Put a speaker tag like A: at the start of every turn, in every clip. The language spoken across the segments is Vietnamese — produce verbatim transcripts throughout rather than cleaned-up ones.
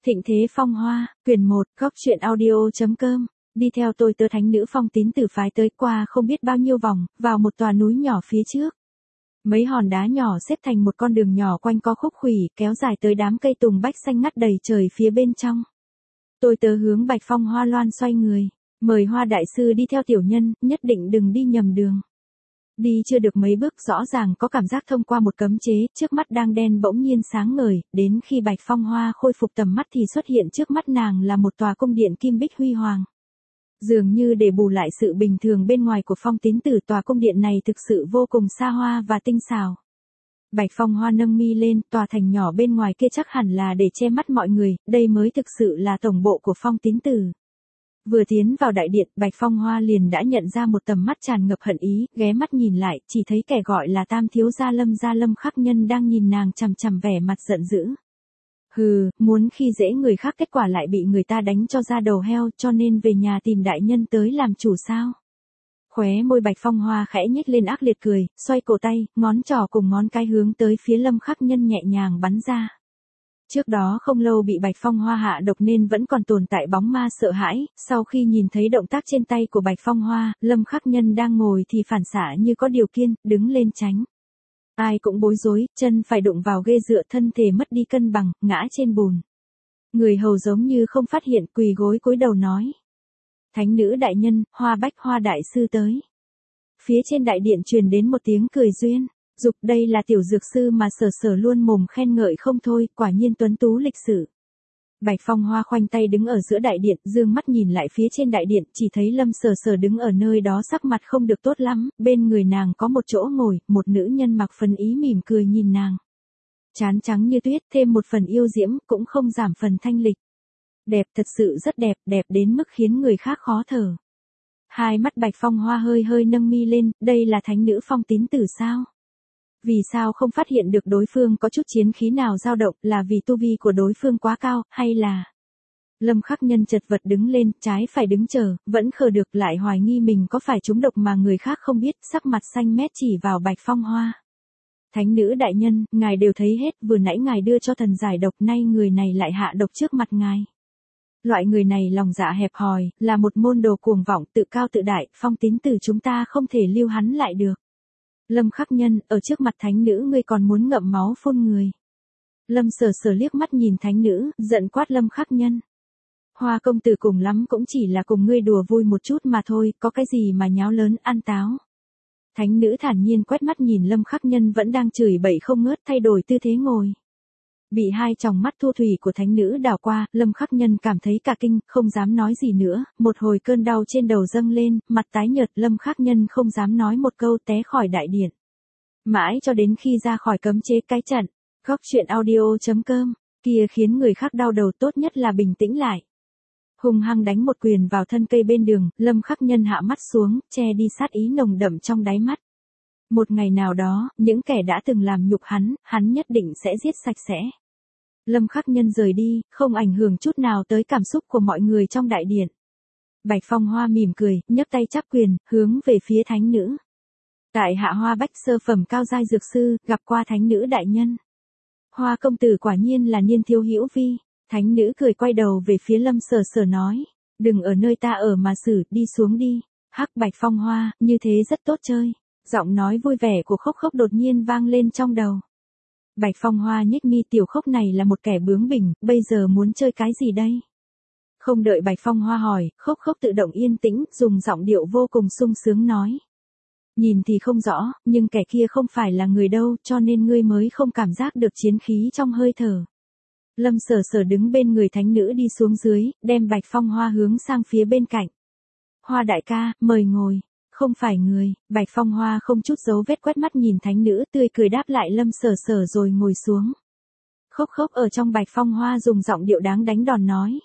A: Thịnh thế phong hoa, quyển một, góc truyện audio.com. Đi theo tôi tớ thánh nữ Phong Tín Tử phái tới qua không biết bao nhiêu vòng, vào một tòa núi nhỏ phía trước. Mấy hòn đá nhỏ xếp thành một con đường nhỏ quanh co khúc khuỷu, kéo dài tới đám cây tùng bách xanh ngắt đầy trời phía bên trong. Tôi tớ hướng Bạch Phong Hoa loan xoay người, mời Hoa đại sư đi theo tiểu nhân, nhất định đừng đi nhầm đường. Đi chưa được mấy bước rõ ràng có cảm giác thông qua một cấm chế, trước mắt đang đen bỗng nhiên sáng ngời, đến khi Bạch Phong Hoa khôi phục tầm mắt thì xuất hiện trước mắt nàng là một tòa cung điện kim bích huy hoàng. Dường như để bù lại sự bình thường bên ngoài của Phong Tín Tử, tòa cung điện này thực sự vô cùng xa hoa và tinh xảo. Bạch Phong Hoa nâng mi lên, tòa thành nhỏ bên ngoài kia chắc hẳn là để che mắt mọi người, đây mới thực sự là tổng bộ của Phong Tín Tử. Vừa tiến vào đại điện, Bạch Phong Hoa liền đã nhận ra một tầm mắt tràn ngập hận ý, ghé mắt nhìn lại, chỉ thấy kẻ gọi là Tam thiếu gia Lâm gia Lâm Khắc Nhân đang nhìn nàng chằm chằm vẻ mặt giận dữ. Hừ, muốn khi dễ người khác kết quả lại bị người ta đánh cho ra đầu heo, cho nên về nhà tìm đại nhân tới làm chủ sao? Khóe môi Bạch Phong Hoa khẽ nhếch lên ác liệt cười, xoay cổ tay, ngón trỏ cùng ngón cái hướng tới phía Lâm Khắc Nhân nhẹ nhàng bắn ra. Trước đó không lâu bị Bạch Phong Hoa hạ độc nên vẫn còn tồn tại bóng ma sợ hãi, sau khi nhìn thấy động tác trên tay của Bạch Phong Hoa, Lâm Khắc Nhân đang ngồi thì phản xạ như có điều kiên, đứng lên tránh. Ai cũng bối rối, chân phải đụng vào ghê dựa, thân thể mất đi cân bằng, ngã trên bùn. Người hầu giống như không phát hiện, quỳ gối cúi đầu nói. Thánh nữ đại nhân, Hoa Bách Hoa đại sư tới. Phía trên đại điện truyền đến một tiếng cười duyên. Dục, đây là tiểu dược sư mà Sở Sở luôn mồm khen ngợi không thôi, quả nhiên tuấn tú lịch sự. Bạch Phong Hoa khoanh tay đứng ở giữa đại điện, dương mắt nhìn lại phía trên đại điện, chỉ thấy Lâm Sở Sở đứng ở nơi đó sắc mặt không được tốt lắm, bên người nàng có một chỗ ngồi, một nữ nhân mặc phần ý mỉm cười nhìn nàng. Trán trắng như tuyết, thêm một phần yêu diễm, cũng không giảm phần thanh lịch. Đẹp, thật sự rất đẹp, đẹp đến mức khiến người khác khó thở. Hai mắt Bạch Phong Hoa hơi hơi nâng mi lên, đây là thánh nữ Phong Tín Tử sao? Vì sao không phát hiện được đối phương có chút chiến khí nào dao động, là vì tu vi của đối phương quá cao, hay là... Lâm Khắc Nhân chật vật đứng lên, trái phải đứng chờ, vẫn khờ được, lại hoài nghi mình có phải trúng độc mà người khác không biết, sắc mặt xanh mét chỉ vào Bạch Phong Hoa. Thánh nữ đại nhân, ngài đều thấy hết, vừa nãy ngài đưa cho thần giải độc, nay người này lại hạ độc trước mặt ngài. Loại người này lòng dạ hẹp hòi, là một môn đồ cuồng vọng, tự cao tự đại, Phong Tín Tử chúng ta không thể lưu hắn lại được. Lâm Khắc Nhân, ở trước mặt thánh nữ ngươi còn muốn ngậm máu phun người. Lâm Sở Sở liếc mắt nhìn thánh nữ, giận quát Lâm Khắc Nhân. Hoa công tử cùng lắm cũng chỉ là cùng ngươi đùa vui một chút mà thôi, có cái gì mà nháo lớn, ăn táo. Thánh nữ thản nhiên quét mắt nhìn Lâm Khắc Nhân vẫn đang chửi bậy không ngớt, thay đổi tư thế ngồi. Bị hai tròng mắt thu thủy của thánh nữ đảo qua, Lâm Khắc Nhân cảm thấy cả kinh, không dám nói gì nữa, một hồi cơn đau trên đầu dâng lên, mặt tái nhợt, Lâm Khắc Nhân không dám nói một câu, té khỏi đại điện. Mãi cho đến khi ra khỏi cấm chế cái trận, góc truyện audio.com, kia khiến người khác đau đầu, tốt nhất là bình tĩnh lại. Hùng hăng đánh một quyền vào thân cây bên đường, Lâm Khắc Nhân hạ mắt xuống, che đi sát ý nồng đậm trong đáy mắt. Một ngày nào đó, những kẻ đã từng làm nhục hắn, hắn nhất định sẽ giết sạch sẽ. Lâm Khắc Nhân rời đi, không ảnh hưởng chút nào tới cảm xúc của mọi người trong đại điện. Bạch Phong Hoa mỉm cười, nhấc tay chắp quyền, hướng về phía thánh nữ. Tại hạ Hoa Bách sơ phẩm cao giai dược sư, gặp qua thánh nữ đại nhân. Hoa công tử quả nhiên là niên thiếu hữu vi. Thánh nữ cười quay đầu về phía Lâm Sở Sở nói, đừng ở nơi ta ở mà xử, đi xuống đi. Hắc Bạch Phong Hoa, như thế rất tốt chơi. Giọng nói vui vẻ của Khốc Khốc đột nhiên vang lên trong đầu. Bạch Phong Hoa nhếch mi, tiểu Khốc này là một kẻ bướng bỉnh, bây giờ muốn chơi cái gì đây? Không đợi Bạch Phong Hoa hỏi, Khốc Khốc tự động yên tĩnh, dùng giọng điệu vô cùng sung sướng nói. Nhìn thì không rõ, nhưng kẻ kia không phải là người đâu, cho nên ngươi mới không cảm giác được chiến khí trong hơi thở. Lâm Sở Sở đứng bên người thánh nữ đi xuống dưới, đem Bạch Phong Hoa hướng sang phía bên cạnh. Hoa đại ca, mời ngồi. Không phải người, Bạch Phong Hoa không chút dấu vết quét mắt nhìn thánh nữ, tươi cười đáp lại Lâm Sở Sở rồi ngồi xuống. Khốc Khốc ở trong Bạch Phong Hoa dùng giọng điệu đáng đánh đòn nói.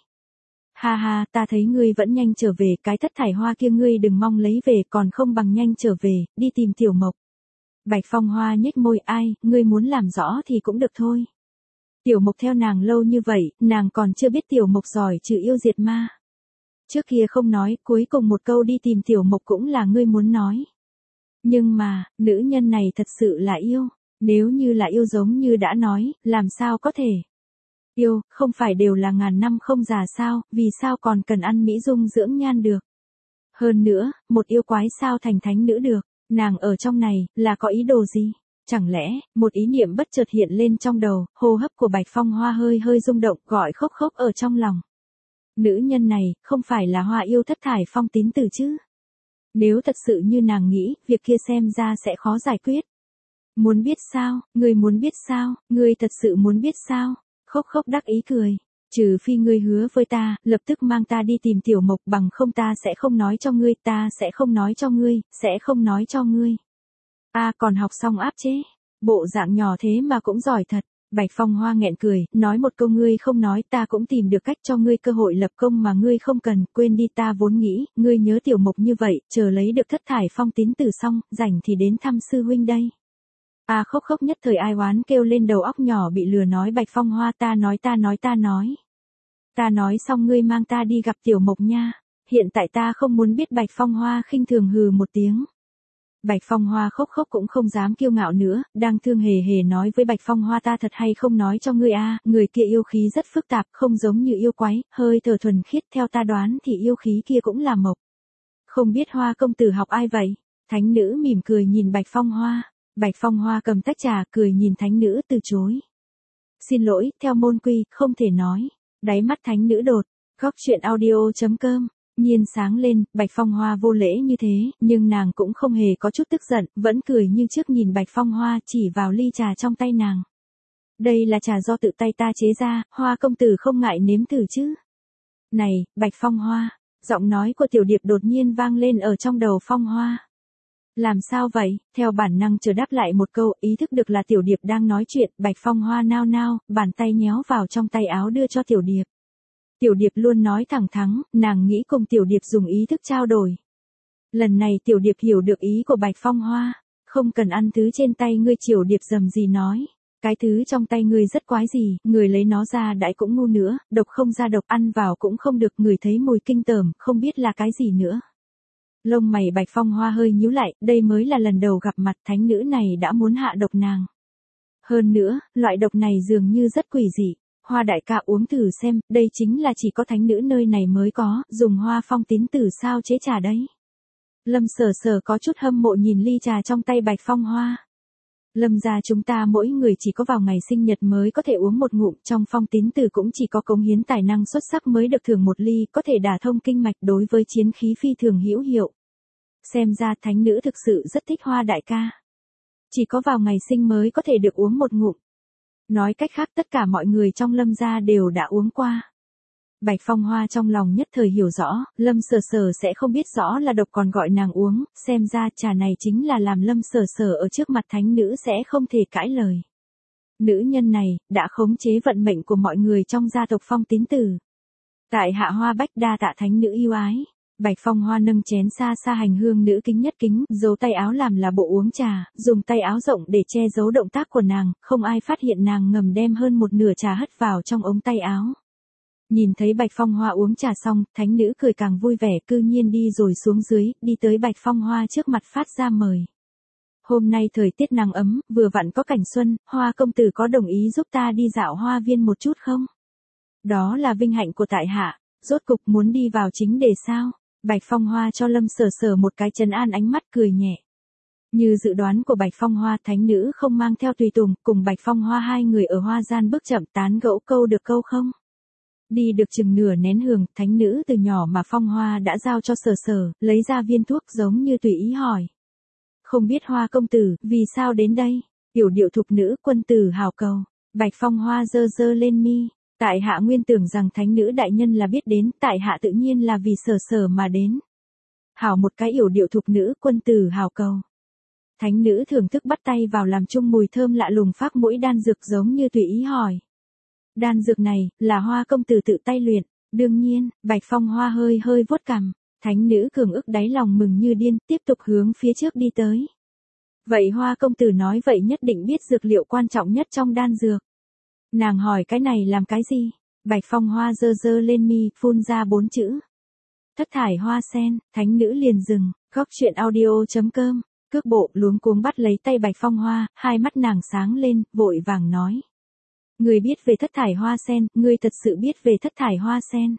A: Ha ha, ta thấy ngươi vẫn nhanh trở về, cái thất thải hoa kia ngươi đừng mong lấy về, còn không bằng nhanh trở về, đi tìm Tiểu Mộc. Bạch Phong Hoa nhếch môi, ai, ngươi muốn làm rõ thì cũng được thôi. Tiểu Mộc theo nàng lâu như vậy, nàng còn chưa biết Tiểu Mộc giỏi trừ yêu diệt ma. Trước kia không nói, cuối cùng một câu đi tìm Tiểu Mộc cũng là ngươi muốn nói. Nhưng mà, nữ nhân này thật sự là yêu. Nếu như là yêu giống như đã nói, làm sao có thể. Yêu, không phải đều là ngàn năm không già sao, vì sao còn cần ăn mỹ dung dưỡng nhan được. Hơn nữa, một yêu quái sao thành thánh nữ được, nàng ở trong này, là có ý đồ gì? Chẳng lẽ, một ý niệm bất chợt hiện lên trong đầu, hô hấp của Bạch Phong Hoa hơi hơi rung động, gọi khốc khốc ở trong lòng. Nữ nhân này, không phải là Hoa yêu thất thải phong tín tử chứ? Nếu thật sự như nàng nghĩ, việc kia xem ra sẽ khó giải quyết. Muốn biết sao, ngươi muốn biết sao, ngươi thật sự muốn biết sao? Khốc khốc đắc ý cười. Trừ phi ngươi hứa với ta, lập tức mang ta đi tìm Tiểu Mộc, bằng không ta sẽ không nói cho ngươi, ta sẽ không nói cho ngươi, sẽ không nói cho ngươi. A à, còn học xong áp chế. Bộ dạng nhỏ thế mà cũng giỏi thật. Bạch Phong Hoa nghẹn cười, nói một câu ngươi không nói, ta cũng tìm được cách cho ngươi cơ hội lập công mà ngươi không cần, quên đi, ta vốn nghĩ, ngươi nhớ Tiểu Mộc như vậy, chờ lấy được thất thải phong tín tử xong, rảnh thì đến thăm sư huynh đây. A à, khốc khốc nhất thời ai oán kêu lên, đầu óc nhỏ bị lừa, nói Bạch Phong Hoa ta nói ta nói ta nói. Ta nói xong ngươi mang ta đi gặp Tiểu Mộc nha. Hiện tại ta không muốn biết. Bạch Phong Hoa khinh thường hừ một tiếng. Bạch Phong Hoa khốc khốc cũng không dám kiêu ngạo nữa, đang thương hề hề nói với Bạch Phong Hoa, ta thật hay không nói cho ngươi a, à, người kia yêu khí rất phức tạp, không giống như yêu quái, hơi thở thuần khiết, theo ta đoán thì yêu khí kia cũng là Mộc. Không biết Hoa công tử học ai vậy? Thánh nữ mỉm cười nhìn Bạch Phong Hoa. Bạch Phong Hoa cầm tách trà, cười nhìn thánh nữ từ chối. Xin lỗi, theo môn quy, không thể nói. Đáy mắt thánh nữ đột, góc chuyện audio chấm com, nhiên sáng lên, Bạch Phong Hoa vô lễ như thế, nhưng nàng cũng không hề có chút tức giận, vẫn cười như trước nhìn Bạch Phong Hoa, chỉ vào ly trà trong tay nàng. Đây là trà do tự tay ta chế ra, Hoa công tử không ngại nếm thử chứ. Này, Bạch Phong Hoa, giọng nói của Tiểu Điệp đột nhiên vang lên ở trong đầu Phong Hoa. Làm sao vậy? Theo bản năng chờ đáp lại một câu, ý thức được là Tiểu Điệp đang nói chuyện, Bạch Phong Hoa nao nao, bàn tay nhéo vào trong tay áo đưa cho Tiểu Điệp. Tiểu Điệp luôn nói thẳng thắn, nàng nghĩ cùng Tiểu Điệp dùng ý thức trao đổi. Lần này Tiểu Điệp hiểu được ý của Bạch Phong Hoa, không cần ăn thứ trên tay ngươi. Tiểu Điệp rầm gì nói, cái thứ trong tay ngươi rất quái gì, người lấy nó ra đãi cũng ngu nữa, độc không ra độc, ăn vào cũng không được, người thấy mùi kinh tởm, không biết là cái gì nữa. Lông mày Bạch Phong Hoa hơi nhíu lại, đây mới là lần đầu gặp mặt, thánh nữ này đã muốn hạ độc nàng. Hơn nữa, loại độc này dường như rất quỷ dị. Hoa đại ca uống thử xem, đây chính là chỉ có thánh nữ nơi này mới có, dùng hoa phong tín tử sao chế trà đấy. Lâm Sở Sở có chút hâm mộ nhìn ly trà trong tay Bạch Phong Hoa. Lâm gia chúng ta mỗi người chỉ có vào ngày sinh nhật mới có thể uống một ngụm, trong phong tín tử cũng chỉ có cống hiến tài năng xuất sắc mới được thưởng một ly, có thể đả thông kinh mạch, đối với chiến khí phi thường hữu hiệu. Xem ra thánh nữ thực sự rất thích Hoa đại ca. Chỉ có vào ngày sinh mới có thể được uống một ngụm. Nói cách khác tất cả mọi người trong Lâm gia đều đã uống qua. Bạch Phong Hoa trong lòng nhất thời hiểu rõ, Lâm Sở Sở sẽ không biết rõ là độc còn gọi nàng uống, xem ra trà này chính là làm Lâm Sở Sở ở trước mặt thánh nữ sẽ không thể cãi lời. Nữ nhân này, đã khống chế vận mệnh của mọi người trong gia tộc Phong tín tử. Tại hạ Hoa Bách đa tạ thánh nữ yêu ái. Bạch Phong Hoa nâng chén xa xa hành hương nữ kính nhất kính, giấu tay áo làm là bộ uống trà, dùng tay áo rộng để che giấu động tác của nàng, không ai phát hiện nàng ngầm đem hơn một nửa trà hất vào trong ống tay áo. Nhìn thấy Bạch Phong Hoa uống trà xong, thánh nữ cười càng vui vẻ, cư nhiên đi rồi xuống dưới, đi tới Bạch Phong Hoa trước mặt phát ra mời. Hôm nay thời tiết nắng ấm, vừa vặn có cảnh xuân, Hoa công tử có đồng ý giúp ta đi dạo hoa viên một chút không? Đó là vinh hạnh của tại hạ, rốt cục muốn đi vào chính đề sao? Bạch Phong Hoa cho Lâm Sở Sở một cái trấn an ánh mắt, cười nhẹ. Như dự đoán của Bạch Phong Hoa, thánh nữ không mang theo tùy tùng, cùng Bạch Phong Hoa hai người ở hoa gian bước chậm tán gẫu câu được câu không. Đi được chừng nửa nén hương, thánh nữ từ nhỏ mà Phong Hoa đã giao cho Sở Sở, lấy ra viên thuốc giống như tùy ý hỏi. Không biết Hoa công tử, vì sao đến đây? Yểu điệu thục nữ, quân tử hào cầu. Bạch Phong Hoa giơ giơ lên mi. Tại hạ nguyên tưởng rằng thánh nữ đại nhân là biết đến, tại hạ tự nhiên là vì Sở Sở mà đến. Hảo một cái yểu điệu thục nữ, quân tử hào cầu. Thánh nữ thưởng thức bắt tay vào làm chung mùi thơm lạ lùng phác mũi đan dược giống như tùy ý hỏi. Đan dược này, là Hoa công tử tự tay luyện, đương nhiên, Bạch Phong Hoa hơi hơi vuốt cằm. Thánh nữ cường ức đáy lòng mừng như điên, tiếp tục hướng phía trước đi tới. Vậy Hoa công tử nói vậy nhất định biết dược liệu quan trọng nhất trong đan dược. Nàng hỏi cái này làm cái gì? Bạch Phong Hoa giơ giơ lên mi, phun ra bốn chữ. Thất thải hoa sen, thánh nữ liền dừng, góc chuyện audio chấm com, cước bộ luống cuống bắt lấy tay Bạch Phong Hoa, hai mắt nàng sáng lên, vội vàng nói. Ngươi biết về thất thải hoa sen, ngươi thật sự biết về thất thải hoa sen.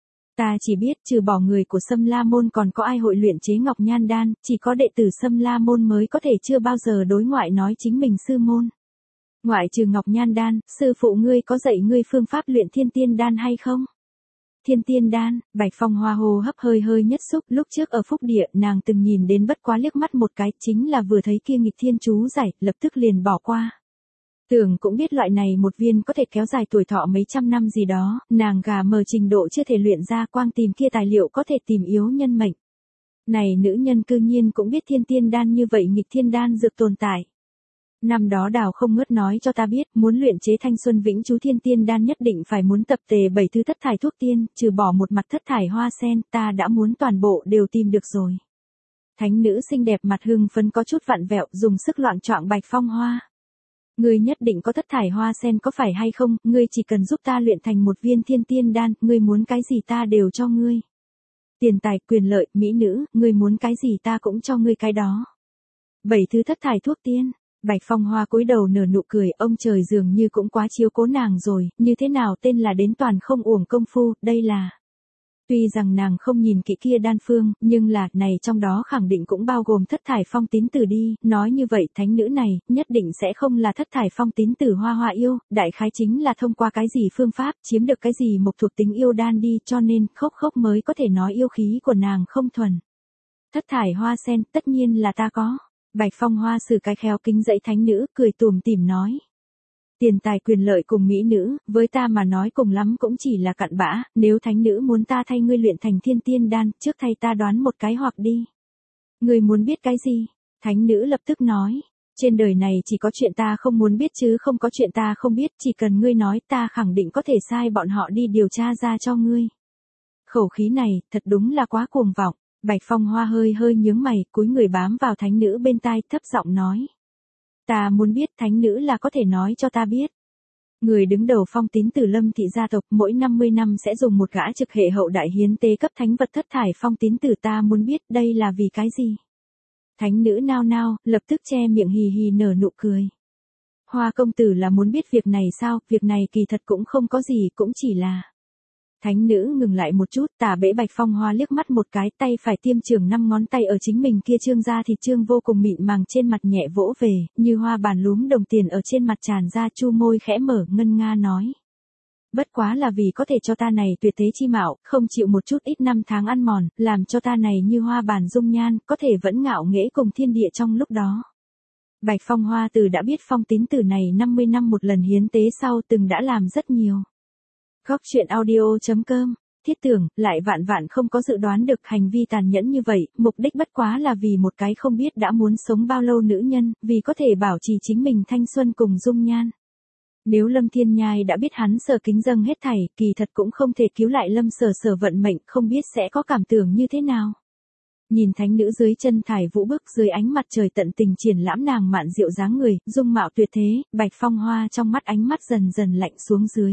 A: Ta chỉ biết trừ bỏ người của Sâm La Môn còn có ai hội luyện chế Ngọc Nhan Đan, chỉ có đệ tử Sâm La Môn mới có thể chưa bao giờ đối ngoại nói chính mình sư môn. Ngoại trừ Ngọc Nhan Đan, sư phụ ngươi có dạy ngươi phương pháp luyện Thiên Tiên Đan hay không? Thiên Tiên Đan, Bạch Phong Hoa hô hấp hơi hơi nhất xúc, lúc trước ở Phúc Địa nàng từng nhìn đến bất quá liếc mắt một cái, chính là vừa thấy kia nghịch thiên chú giải, lập tức liền bỏ qua. Tưởng cũng biết loại này một viên có thể kéo dài tuổi thọ mấy trăm năm gì đó, nàng gà mờ trình độ chưa thể luyện ra, quang tìm kia tài liệu có thể tìm yếu nhân mệnh. Này nữ nhân cư nhiên cũng biết Thiên Tiên Đan như vậy nghịch thiên đan dược tồn tại. Năm đó Đào không ngớt nói cho ta biết, muốn luyện chế thanh xuân vĩnh chú Thiên Tiên Đan nhất định phải muốn tập tề bảy thứ thất thải thuốc tiên, trừ bỏ một mặt thất thải hoa sen, ta đã muốn toàn bộ đều tìm được rồi. Thánh nữ xinh đẹp mặt hưng phấn có chút vặn vẹo, dùng sức loạn choạng Bạch Phong Hoa. Ngươi nhất định có thất thải hoa sen có phải hay không, ngươi chỉ cần giúp ta luyện thành một viên Thiên Tiên Đan, ngươi muốn cái gì ta đều cho ngươi. Tiền tài, quyền lợi, mỹ nữ, ngươi muốn cái gì ta cũng cho ngươi cái đó. Bảy thứ thất thải thuốc tiên. Bạch Phong Hoa cúi đầu nở nụ cười, ông trời dường như cũng quá chiếu cố nàng rồi, như thế nào tên là đến toàn không uổng công phu, đây là. Tuy rằng nàng không nhìn kỹ kia đan phương, nhưng là, này trong đó khẳng định cũng bao gồm thất thải phong tín tử đi, nói như vậy thánh nữ này, nhất định sẽ không là thất thải phong tín tử Hoa Hoa yêu, đại khái chính là thông qua cái gì phương pháp, chiếm được cái gì một thuộc tính yêu đan đi, cho nên, khốc khốc mới có thể nói yêu khí của nàng không thuần. Thất thải hoa sen, tất nhiên là ta có. Bạch Phong Hoa sử cái khéo kính dậy thánh nữ, cười tủm tỉm nói. Tiền tài quyền lợi cùng mỹ nữ, với ta mà nói cùng lắm cũng chỉ là cặn bã, nếu thánh nữ muốn ta thay ngươi luyện thành Thiên Tiên Đan, trước thay ta đoán một cái hoặc đi. Ngươi muốn biết cái gì? Thánh nữ lập tức nói. Trên đời này chỉ có chuyện ta không muốn biết chứ không có chuyện ta không biết, chỉ cần ngươi nói ta khẳng định có thể sai bọn họ đi điều tra ra cho ngươi. Khẩu khí này, thật đúng là quá cuồng vọng. Bạch Phong Hoa hơi hơi nhướng mày, cúi người bám vào thánh nữ bên tai, thấp giọng nói. Ta muốn biết thánh nữ là có thể nói cho ta biết. Người đứng đầu phong tín tử Lâm thị gia tộc mỗi năm mươi năm sẽ dùng một gã trực hệ hậu đại hiến tế cấp thánh vật thất thải phong tín tử, ta muốn biết đây là vì cái gì. Thánh nữ nao nao, lập tức che miệng hì hì nở nụ cười. Hoa công tử là muốn biết việc này sao, việc này kỳ thật cũng không có gì, cũng chỉ là. Thánh nữ ngừng lại một chút, tả bẽ Bạch Phong Hoa liếc mắt một cái, tay phải tiêm trường năm ngón tay ở chính mình kia trương ra thịt trương vô cùng mịn màng trên mặt nhẹ vỗ về, như hoa bàn lúm đồng tiền ở trên mặt tràn ra, chu môi khẽ mở, ngân nga nói. Bất quá là vì có thể cho ta này tuyệt thế chi mạo, không chịu một chút ít năm tháng ăn mòn, làm cho ta này như hoa bàn dung nhan, có thể vẫn ngạo nghễ cùng thiên địa trong lúc đó. Bạch Phong Hoa từ đã biết phong tín tử này năm mươi năm một lần hiến tế sau từng đã làm rất nhiều. Góc truyện audio chấm com, thiết tưởng, lại vạn vạn không có dự đoán được hành vi tàn nhẫn như vậy, mục đích bất quá là vì một cái không biết đã muốn sống bao lâu nữ nhân, vì có thể bảo trì chính mình thanh xuân cùng dung nhan. Nếu Lâm Thiên Nhai đã biết hắn sở kính dâng hết thảy, kỳ thật cũng không thể cứu lại Lâm sở sở vận mệnh, không biết sẽ có cảm tưởng như thế nào. Nhìn thánh nữ dưới chân thải vũ bước dưới ánh mặt trời tận tình triển lãm nàng mạn diệu dáng người, dung mạo tuyệt thế, Bạch Phong Hoa trong mắt ánh mắt dần dần lạnh xuống dưới.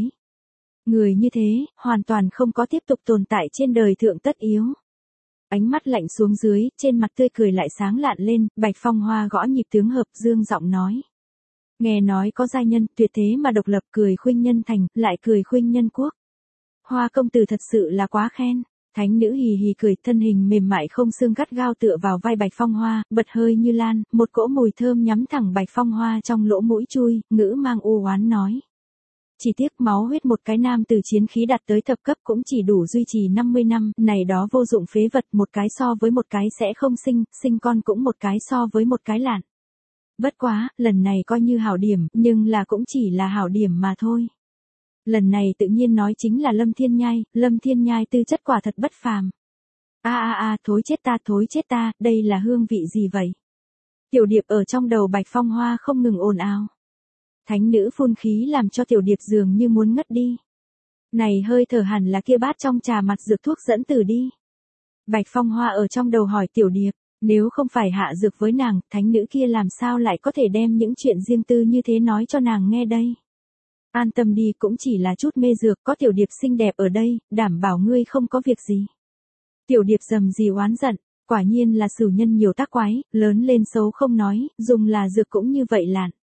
A: Người như thế, hoàn toàn không có tiếp tục tồn tại trên đời thượng tất yếu. Ánh mắt lạnh xuống dưới, trên mặt tươi cười lại sáng lạn lên, Bạch Phong Hoa gõ nhịp tướng hợp dương giọng nói. Nghe nói có giai nhân, tuyệt thế mà độc lập, cười khuynh nhân thành, lại cười khuynh nhân quốc. Hoa công tử thật sự là quá khen. Thánh nữ hì hì cười, thân hình mềm mại không xương gắt gao tựa vào vai Bạch Phong Hoa, bật hơi như lan, một cỗ mùi thơm nhắm thẳng Bạch Phong Hoa trong lỗ mũi chui, ngữ mang u oán nói. Chỉ tiếc máu huyết một cái nam từ chiến khí đạt tới thập cấp cũng chỉ đủ duy trì năm mươi năm, này đó vô dụng phế vật, một cái so với một cái sẽ không sinh, sinh con cũng một cái so với một cái lạn. Bất quá, lần này coi như hảo điểm, nhưng là cũng chỉ là hảo điểm mà thôi. Lần này tự nhiên nói chính là Lâm Thiên Nhai, Lâm Thiên Nhai tư chất quả thật bất phàm. A a a, thối chết ta, thối chết ta, đây là hương vị gì vậy? Tiểu điệp ở trong đầu Bạch Phong Hoa không ngừng ồn ào. Thánh nữ phun khí làm cho tiểu điệp dường như muốn ngất đi. Này hơi thở hẳn là kia bát trong trà mặt dược thuốc dẫn tử đi. Bạch Phong Hoa ở trong đầu hỏi tiểu điệp, nếu không phải hạ dược với nàng, thánh nữ kia làm sao lại có thể đem những chuyện riêng tư như thế nói cho nàng nghe đây? An tâm đi, cũng chỉ là chút mê dược, có tiểu điệp xinh đẹp ở đây, đảm bảo ngươi không có việc gì. Tiểu điệp rầm rì oán giận, quả nhiên là sửu nhân nhiều tác quái, lớn lên xấu không nói, dùng là dược cũng như vậy lạn.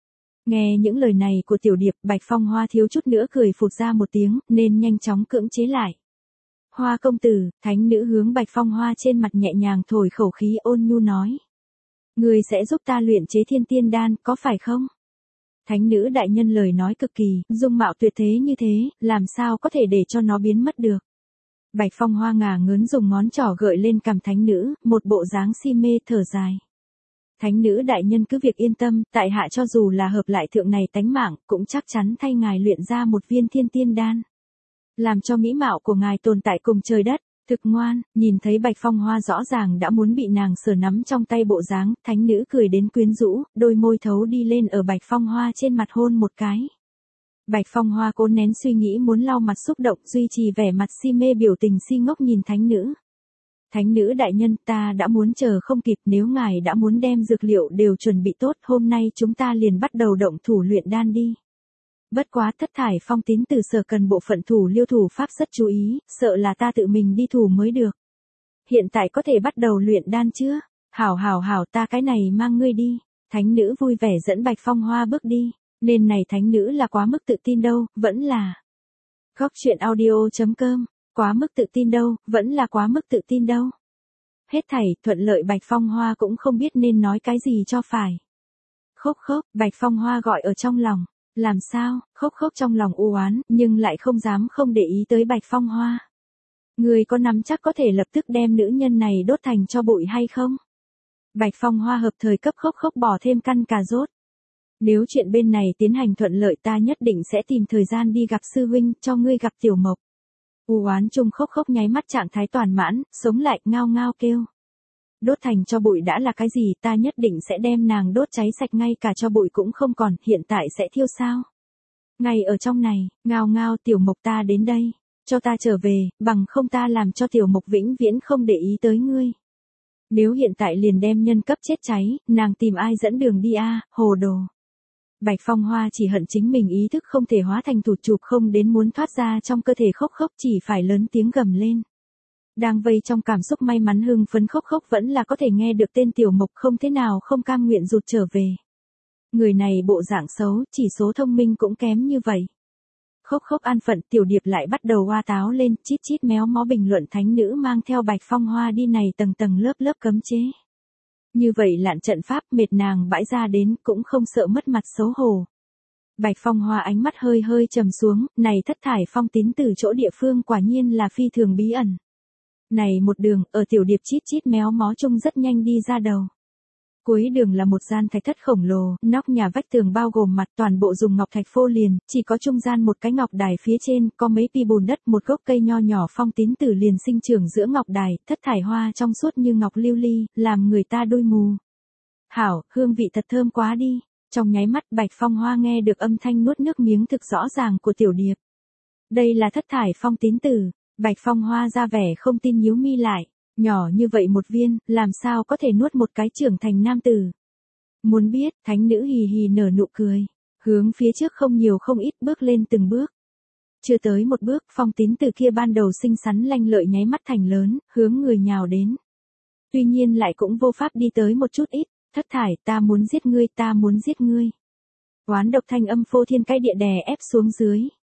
A: Nghe những lời này của Tiểu Điệp, Bạch Phong Hoa thiếu chút nữa cười phụt ra một tiếng, nên nhanh chóng cưỡng chế lại. Hoa công tử, thánh nữ hướng Bạch Phong Hoa trên mặt nhẹ nhàng thổi khẩu khí ôn nhu nói. Người sẽ giúp ta luyện chế thiên tiên đan, có phải không? Thánh nữ đại nhân lời nói cực kỳ, dung mạo tuyệt thế như thế, làm sao có thể để cho nó biến mất được. Bạch Phong Hoa ngả ngớn dùng ngón trỏ gợi lên cằm thánh nữ, một bộ dáng si mê thở dài. Thánh nữ đại nhân cứ việc yên tâm, tại hạ cho dù là hợp lại thượng này tánh mạng, cũng chắc chắn thay ngài luyện ra một viên thiên tiên đan. Làm cho mỹ mạo của ngài tồn tại cùng trời đất, thực ngoan, nhìn thấy Bạch Phong Hoa rõ ràng đã muốn bị nàng sờ nắm trong tay bộ dáng, thánh nữ cười đến quyến rũ, đôi môi thấu đi lên ở Bạch Phong Hoa trên mặt hôn một cái. Bạch Phong Hoa cố nén suy nghĩ muốn lau mặt xúc động, duy trì vẻ mặt si mê biểu tình si ngốc nhìn thánh nữ. Thánh nữ đại nhân, ta đã muốn chờ không kịp, nếu ngài đã muốn đem dược liệu đều chuẩn bị tốt, hôm nay chúng ta liền bắt đầu động thủ luyện đan đi. Bất quá Thất Thải Phong tín từ sở cần bộ phận thủ liêu thủ pháp rất chú ý, sợ là ta tự mình đi thủ mới được. Hiện tại có thể bắt đầu luyện đan chưa? Hảo hảo hảo, ta cái này mang ngươi đi. Thánh nữ vui vẻ dẫn Bạch Phong Hoa bước đi, nên này thánh nữ là quá mức tự tin đâu, vẫn là. Góc truyện audio chấm com, quá mức tự tin đâu, vẫn là quá mức tự tin đâu. Hết thảy, thuận lợi Bạch Phong Hoa cũng không biết nên nói cái gì cho phải. Khốc khốc, Bạch Phong Hoa gọi ở trong lòng. Làm sao, khốc khốc trong lòng u oán, nhưng lại không dám không để ý tới Bạch Phong Hoa. Người có nắm chắc có thể lập tức đem nữ nhân này đốt thành cho bụi hay không? Bạch Phong Hoa hợp thời cấp khốc khốc bỏ thêm căn cà rốt. Nếu chuyện bên này tiến hành thuận lợi ta nhất định sẽ tìm thời gian đi gặp sư huynh, cho ngươi gặp Tiểu Mộc. U oán chung khốc khốc nháy mắt trạng thái toàn mãn, sống lại, ngao ngao kêu. Đốt thành cho bụi đã là cái gì, ta nhất định sẽ đem nàng đốt cháy sạch, ngay cả cho bụi cũng không còn, hiện tại sẽ thiêu sao? Ngay ở trong này, ngao ngao Tiểu Mộc ta đến đây, cho ta trở về, bằng không ta làm cho Tiểu Mộc vĩnh viễn không để ý tới ngươi. Nếu hiện tại liền đem nhân cấp chết cháy, nàng tìm ai dẫn đường đi a, hồ đồ. Bạch Phong Hoa chỉ hận chính mình ý thức không thể hóa thành tụt chụp không đến muốn thoát ra trong cơ thể khốc khốc, chỉ phải lớn tiếng gầm lên. Đang vây trong cảm xúc may mắn hưng phấn khốc khốc vẫn là có thể nghe được tên Tiểu Mộc, không thế nào không cam nguyện rụt trở về. Người này bộ dạng xấu, chỉ số thông minh cũng kém như vậy. Khốc khốc an phận, Tiểu Điệp lại bắt đầu oa táo lên, chít chít méo mó bình luận thánh nữ mang theo Bạch Phong Hoa đi này tầng tầng lớp lớp cấm chế. Như vậy lạn trận pháp mệt nàng bãi ra đến, cũng không sợ mất mặt xấu hổ. Bạch Phong Hoa ánh mắt hơi hơi trầm xuống, này Thất Thải Phong tín từ chỗ địa phương quả nhiên là phi thường bí ẩn. Này một đường, ở Tiểu Điệp chít chít méo mó chung rất nhanh đi ra đầu. Cuối đường là một gian thạch thất khổng lồ, nóc nhà vách tường bao gồm mặt toàn bộ dùng ngọc thạch phô liền, chỉ có trung gian một cái ngọc đài phía trên, có mấy pi bùn đất, một gốc cây nho nhỏ phong tín tử liền sinh trưởng giữa ngọc đài, thất thải hoa trong suốt như ngọc lưu ly, làm người ta đôi mù. Hảo, hương vị thật thơm quá đi. Trong nháy mắt Bạch Phong Hoa nghe được âm thanh nuốt nước miếng thực rõ ràng của Tiểu Điệp. Đây là thất thải phong tín tử. Bạch Phong Hoa ra vẻ không tin nhíu mi lại. Nhỏ như vậy một viên, làm sao có thể nuốt một cái trưởng thành nam tử. Muốn biết, thánh nữ hì hì nở nụ cười. Hướng phía trước không nhiều không ít bước lên từng bước. Chưa tới một bước, phong tín từ kia ban đầu xinh xắn lanh lợi nháy mắt thành lớn, hướng người nhào đến. Tuy nhiên lại cũng vô pháp đi tới một chút ít. Thất thải, ta muốn giết ngươi, ta muốn giết ngươi. Oán độc thanh âm phô thiên cái địa đè ép xuống dưới.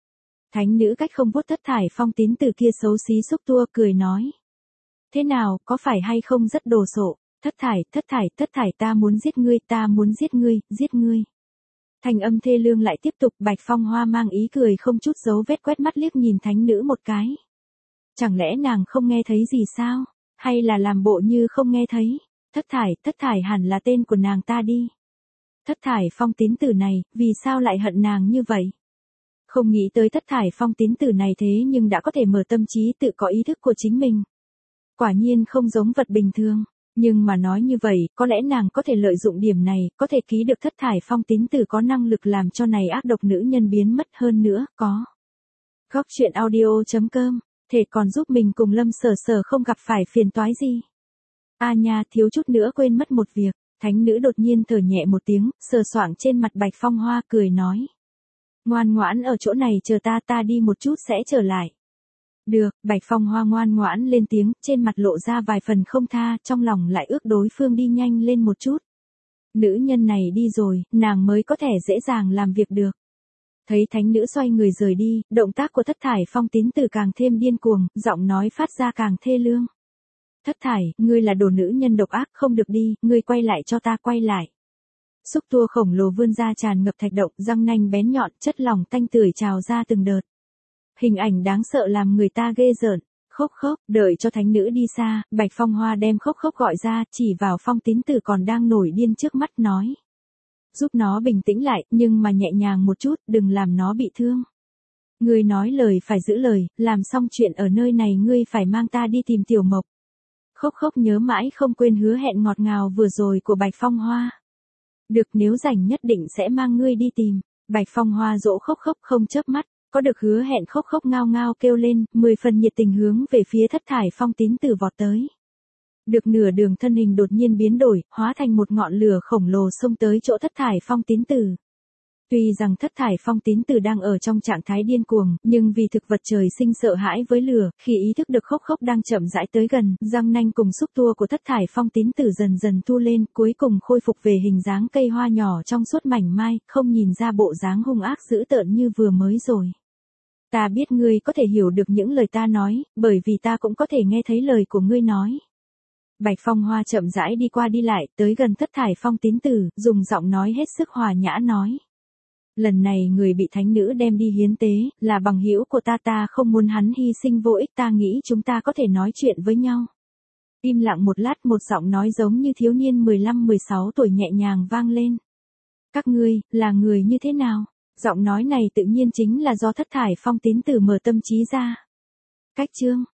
A: Thánh nữ cách không vuốt thất thải phong tín từ kia xấu xí xúc tua cười nói. Thế nào, có phải hay không rất đồ sộ, thất thải, thất thải, thất thải ta muốn giết ngươi, ta muốn giết ngươi, giết ngươi. Thanh âm thê lương lại tiếp tục, Bạch Phong Hoa mang ý cười không chút dấu vết quét mắt liếc nhìn thánh nữ một cái. Chẳng lẽ nàng không nghe thấy gì sao, hay là làm bộ như không nghe thấy, thất thải, thất thải hẳn là tên của nàng ta đi. Thất thải phong tín tử này, vì sao lại hận nàng như vậy? Không nghĩ tới thất thải phong tín tử này thế nhưng đã có thể mở tâm trí tự có ý thức của chính mình. Quả nhiên không giống vật bình thường, nhưng mà nói như vậy, có lẽ nàng có thể lợi dụng điểm này, có thể ký được thất thải phong tín tử có năng lực làm cho này ác độc nữ nhân biến mất hơn nữa, có. Góc truyện audio chấm com, thể còn giúp mình cùng Lâm Sở Sở không gặp phải phiền toái gì. A nha, thiếu chút nữa quên mất một việc, thánh nữ đột nhiên thở nhẹ một tiếng, sờ soạng trên mặt Bạch Phong Hoa cười nói. Ngoan ngoãn ở chỗ này chờ ta, ta đi một chút sẽ trở lại. Được, Bạch Phong Hoa ngoan ngoãn lên tiếng, trên mặt lộ ra vài phần không tha, trong lòng lại ước đối phương đi nhanh lên một chút. Nữ nhân này đi rồi, nàng mới có thể dễ dàng làm việc được. Thấy thánh nữ xoay người rời đi, động tác của Thất Thải Phong Tín Tử càng thêm điên cuồng, giọng nói phát ra càng thê lương. Thất Thải, ngươi là đồ nữ nhân độc ác, không được đi, ngươi quay lại cho ta, quay lại. Xúc tua khổng lồ vươn ra tràn ngập thạch động, răng nanh bén nhọn, chất lỏng tanh tưởi trào ra từng đợt. Hình ảnh đáng sợ làm người ta ghê rợn. Khốc khốc, đợi cho thánh nữ đi xa, Bạch Phong Hoa đem khốc khốc gọi ra, chỉ vào Phong Tín Tử còn đang nổi điên trước mắt nói. Giúp nó bình tĩnh lại, nhưng mà nhẹ nhàng một chút, đừng làm nó bị thương. Ngươi nói lời phải giữ lời, làm xong chuyện ở nơi này ngươi phải mang ta đi tìm Tiểu Mộc. Khốc khốc nhớ mãi không quên hứa hẹn ngọt ngào vừa rồi của Bạch Phong Hoa. Được, nếu rảnh nhất định sẽ mang ngươi đi tìm. Bạch Phong Hoa dỗ khốc khốc không chớp mắt, có được hứa hẹn khốc khốc ngao ngao kêu lên, mười phần nhiệt tình hướng về phía Thất Thải Phong Tín Tử vọt tới. Được nửa đường thân hình đột nhiên biến đổi, hóa thành một ngọn lửa khổng lồ xông tới chỗ Thất Thải Phong Tín Tử. Tuy rằng Thất Thải Phong Tín Tử đang ở trong trạng thái điên cuồng, nhưng vì thực vật trời sinh sợ hãi với lửa, khi ý thức được khốc khốc đang chậm rãi tới gần, răng nanh cùng xúc tua của Thất Thải Phong Tín Tử dần dần thu lên, cuối cùng khôi phục về hình dáng cây hoa nhỏ trong suốt mảnh mai, không nhìn ra bộ dáng hung ác dữ tợn như vừa mới rồi. Ta biết ngươi có thể hiểu được những lời ta nói, bởi vì ta cũng có thể nghe thấy lời của ngươi nói. Bạch Phong Hoa chậm rãi đi qua đi lại, tới gần Thất Thải Phong Tín Tử, dùng giọng nói hết sức hòa nhã nói. Lần này người bị thánh nữ đem đi hiến tế, là bằng hữu của ta, ta không muốn hắn hy sinh vô ích, ta nghĩ chúng ta có thể nói chuyện với nhau. Im lặng một lát, một giọng nói giống như thiếu niên mười lăm mười sáu tuổi nhẹ nhàng vang lên. Các ngươi, là người như thế nào? Giọng nói này tự nhiên chính là do Thất Thải Phong Tín Tử mở tâm trí ra. Cách chương